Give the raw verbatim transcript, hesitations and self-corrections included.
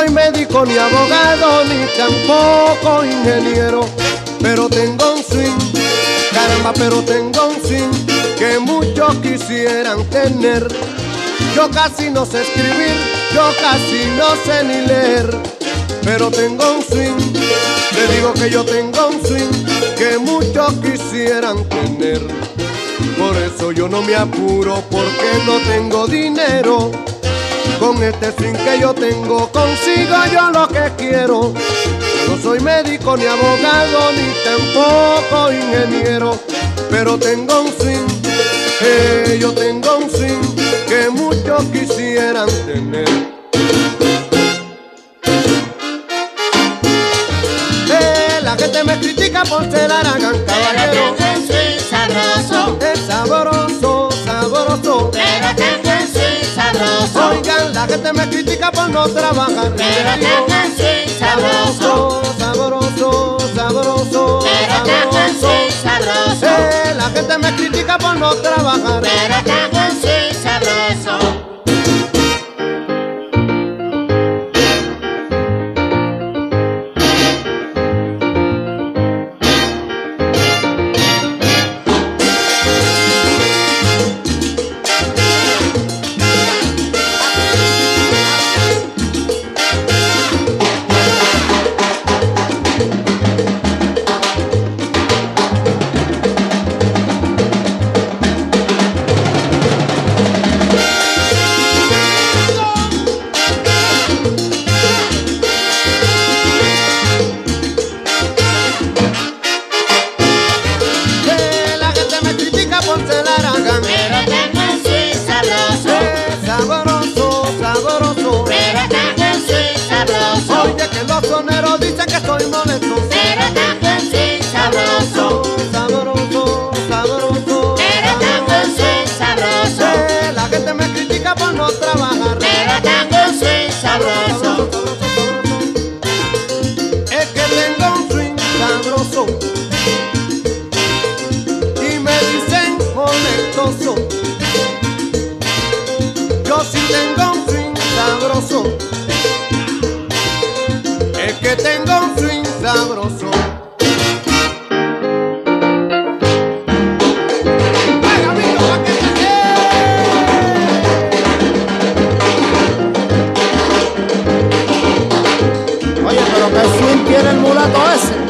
soy médico ni abogado ni tampoco ingeniero, pero tengo un swing, caramba, pero tengo un swing que muchos quisieran tener. Yo casi no sé escribir, yo casi no sé ni leer, pero tengo un swing, le digo que yo tengo un swing que muchos quisieran tener. Por eso yo no me apuro porque no tengo dinero. Con este swing que yo tengo consigo yo lo que quiero. No soy médico ni abogado ni tampoco ingeniero, pero tengo un swing, eh, yo tengo un swing que muchos quisieran tener. Eh, la gente me critica por ser aragán, caballero. Pero tengo un swing sabroso, Es sabroso, sabroso. pero tengo un swing sabroso, Oigan, la gente me critica por no trabajar. pero tengo un swing sabroso, sabroso, sabroso, pero tengo un swing sabroso, Eh, la gente me critica por no trabajar. pero tengo un swing sabroso. Eh, la gente me critica por ser aragán. Pero tengo un swing sabroso, Eh, sabroso, sabroso. pero tengo un swing sabroso, Oye, que los soneros dicen que soy molesto. pero tengo un swing sabroso, Sabroso, sabroso. pero tengo un swing sabroso, Eh, la gente me critica por no trabajar. pero tengo un swing sabroso. Es que tengo un swing sabroso y me dicen molestoso. Yo sí tengo un swing sabroso. Es que tengo un swing sabroso. ¡Ay, amigo, pa' que te Oye, pero qué swing tiene el mulato ese.